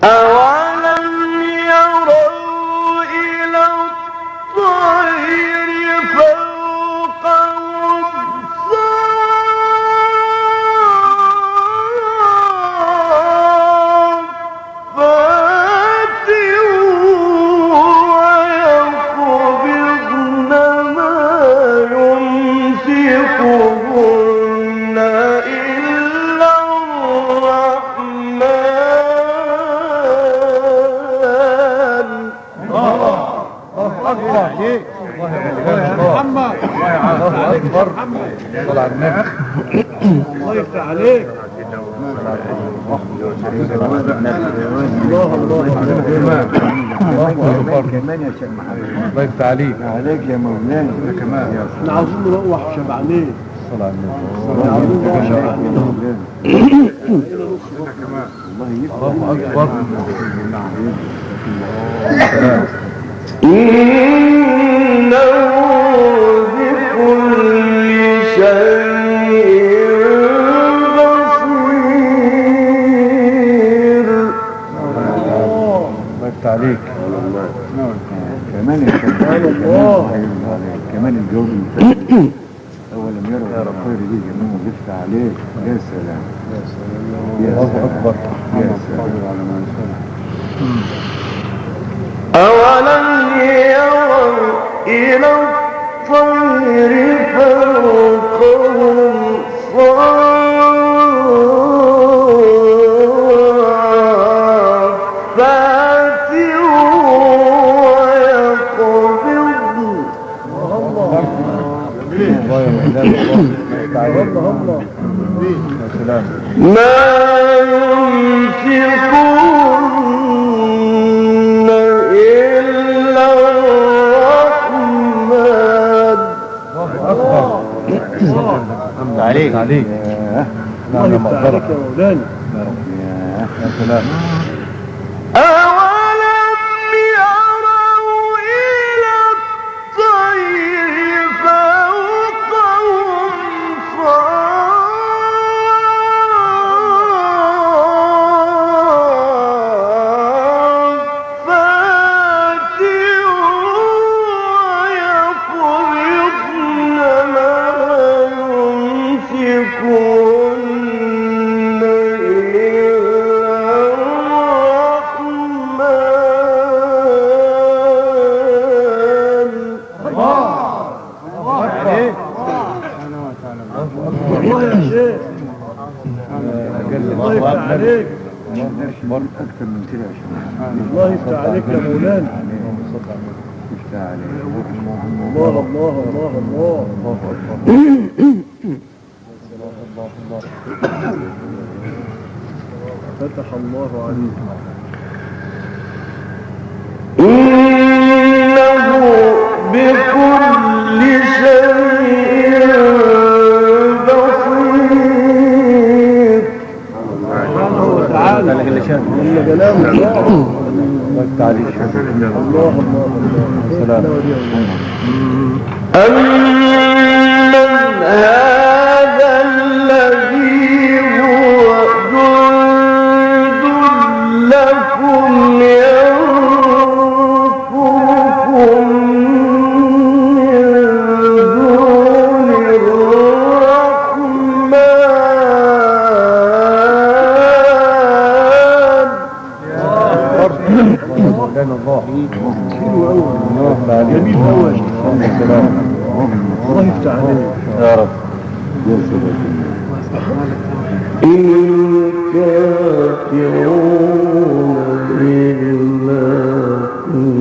الله يفتح عليك. الله كمان يا شيخ محمد. الله يفتح عليك. عليك يا مولانا. كمان احنا عاوزين نروح شبعانين. صلى على النبي. عاوزين نروح شبعانين. الله أكبر. إنه بكل شيء بصير. الله يفتح عليك. كمان يا شيخ الله كمان الجو المثالي أولم يروا يا خير دي جميع بيفتح عليك. يا سلام يا سلام الله أكبر. يا سلام على ما يسلم. أولم يروا إلى الطير فوقهم صافات ويقبضن ما ينفقون إلا الرحمن. عليك عليك. الله يفتح عليك يا مولانا. يا سلام. أولم يروا إلى الطير فوقهم صافات ويقبضن ما يمسكون الله يا شيخ. الله يفتح عليك. أكثر من كده يا شيخ. الله يفتح عليك يا مولانا. يفتح عليك. الله الله الله الله. فتح الله عليك. إنه بكل شيء بصير. سبحانه وتعالى جل جلاله. الله يفتح عليك. الله الله الله. سلام. أمن هذا الذي هو جند لكم ينصركم من دون الرحمن. الله. حلو قوي. جميل قوي. الله يفتح عليك يا رب. إن كافرون بالله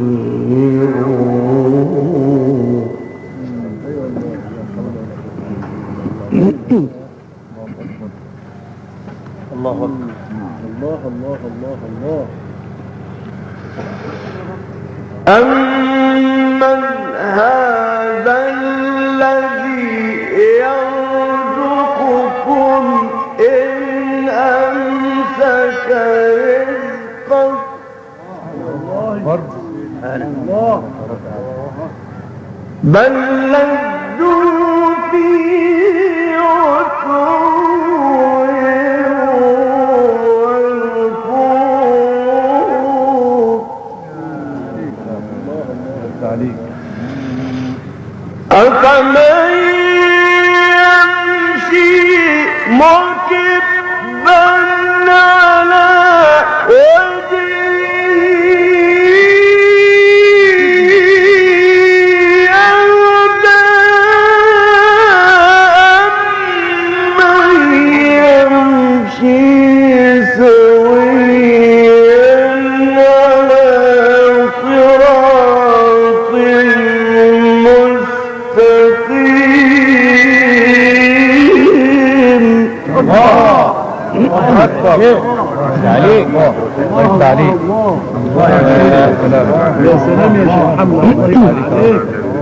الله أكبر. الله الله الله الله. أمن هذا الذي يرزقكم إن أمسك رزقه الله بل لجوا في عتو ونفور. أفمن يمشي مكبا على عليك الله عليك يا سلام يا شيخ محمد الله يبارك عليك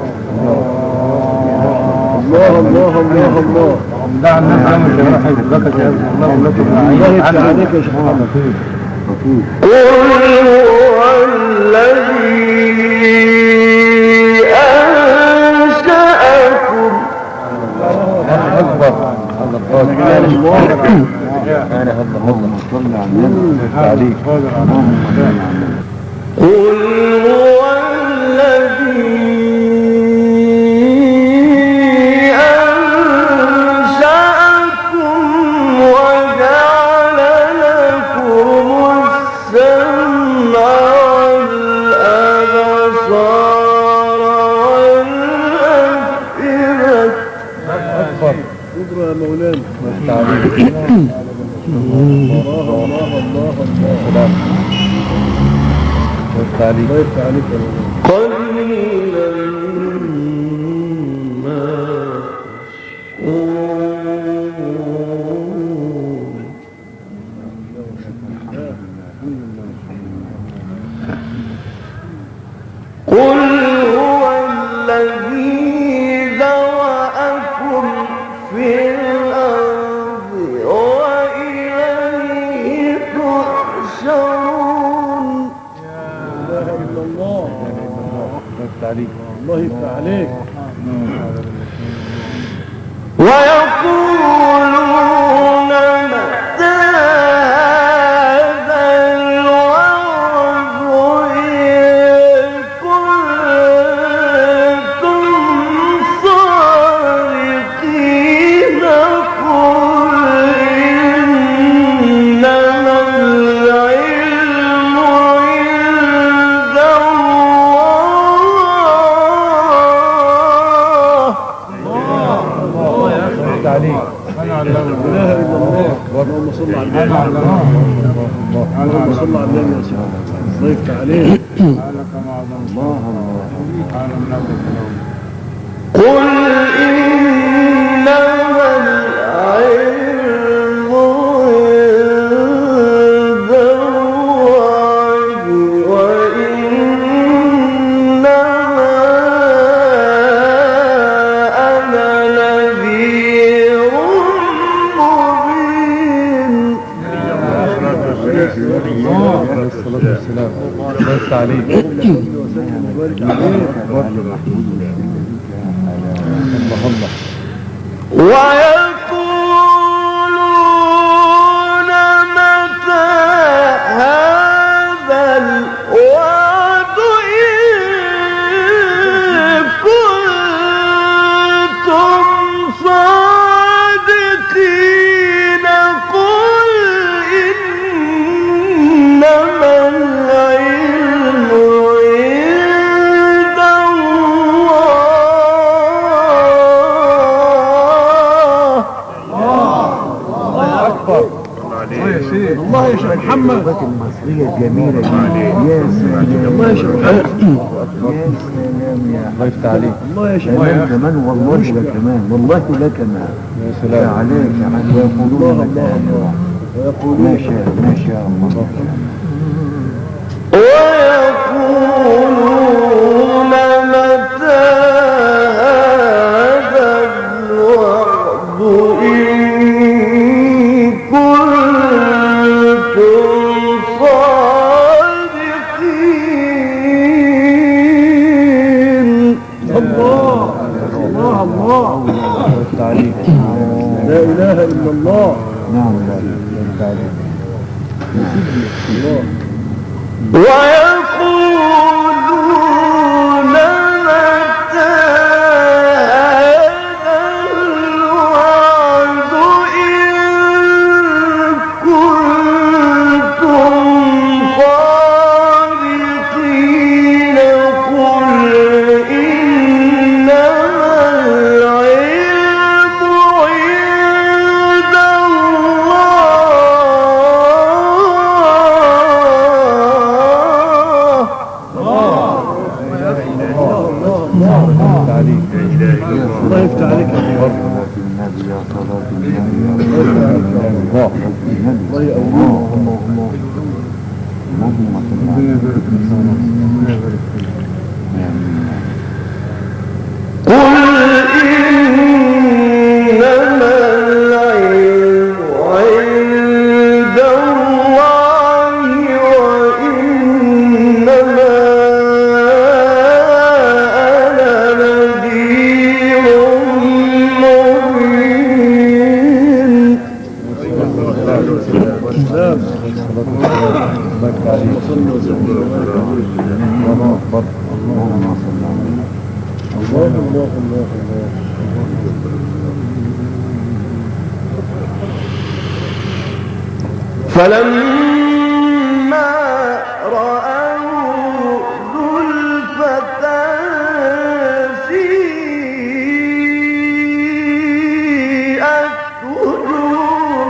الله الله الله الله دع الناس عمل شرح لك يا الله يبارك عليك يا شيخ محمد قل هو الذي أنشأكم أكبر اللهم صل على النبي عليك قل هو الذي أنشأكم وجعل لكم السمع والأبصار والأفئدة. أكبر قدرة يا مولانا الله الله الله الله الله يفتح عليك قليلا ما قل هو الذي ذرأكم في الأرض وإليه تحشرون. لا إله إلا الله الله يفتح عليك ويقولون متى هذا الوعد إن كنتم صادقين. قل إنما العلم عند الله. عليك لا اله الا الله اللهم صل على النبي اللهم صل على النبي يا شيخ الله يفتح عليك قل إنما العلم عند الله وإنما أنا نذير مبين. الصلاة والسلام الله يفتح عليك الله ويقولون متى هذا الوعد إن كنتم صادقين. قل إنما العلم عند الله. الله يا شيخ محمد المصرية الجميلة دي يا سلام الله يا شيخ محمد يا سلام يا الله يفتح عليك الله يا شيخ كمان كمان والله لا كمان والله لا كمان يا سلام عليك ويقولون متى ما شاء ما شاء الله ويقولون متى هذا الوعد إن كنتم صادقين. الله الله الله عليك لا اله الا الله نعم ويقولون متى اللهم صل على ربنا يبارك فيك ربنا يبارك فيك آمين. قل إنما العلم عند الله وإنما أنا نذير مبين. الله أكبر. اللهم صل على فلما رأوا زلفة سيئت وجوه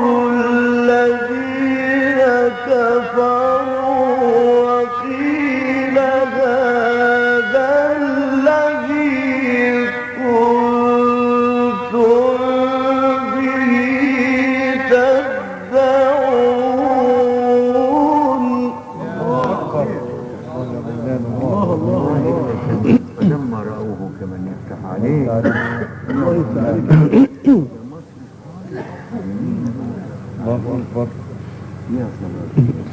الذين كفروا وقيل هذا الذي كنتم به تدعون. فلما رأوه كمن يفتح عليه الله يفتح عليك. الله أكبر. يا صلاة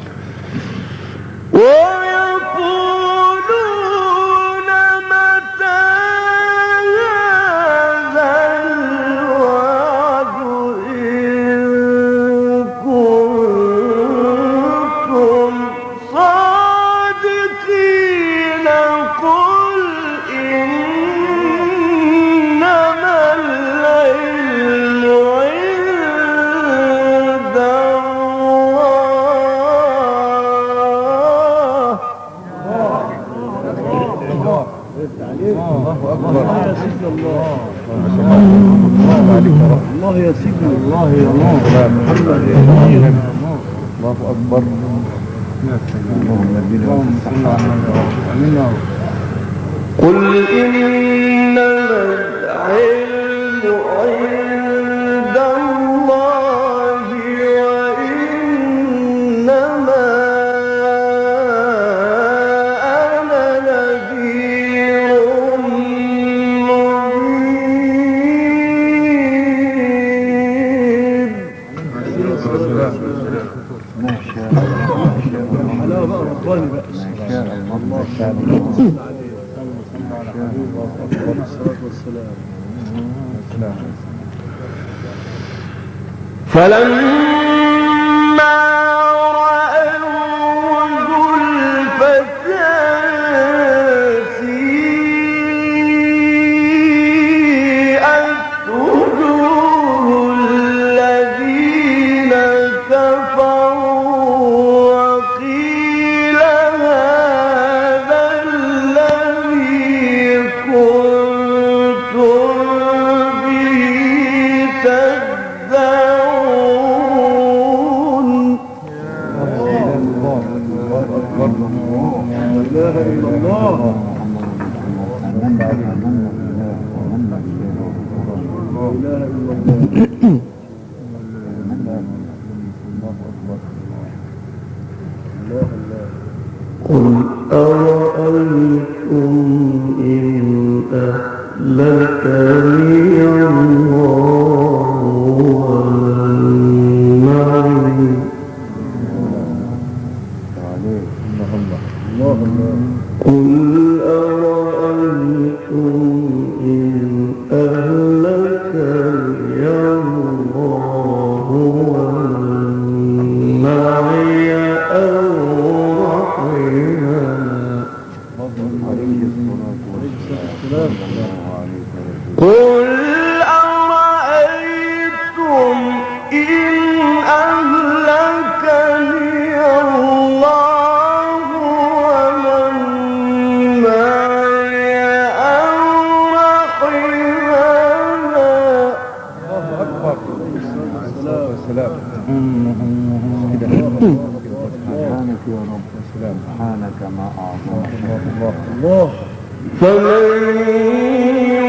ويقولون متى هذا الوعد إن كنتم صادقين. قل إنما العلم عند الله. الله أكبر. الله يا سيدنا الله. الله عليك يا رب. الله يا سيدنا الله يا نور. محمد يا الله أكبر. اللهم ادينا الصحة. امين يا رب. قل إنما العلم عند الله وإنما أنا نذير مبين. ما شاء الله. حلاوة بقى رباني بقى. ما شاء الله. ما شاء الله. الصلاة والسلام. فلما رأوا زلفة سيئت وجوه الذين كفروا وقيل هذا الذي كنتم به تدعون. لا إله إلا الله. لا إله إلا الله. الله الله. قل أرأيتم إن أهلكني الله ومن معي الله الله. قل أرأيتم إن أهلكني الله ومن معي أو رحمنا. قل أرأيتم إن أهلكني الله ومن معي أو رحمنا. سبحانك يا رب. سبحانك ما أعظمك. الله. فمن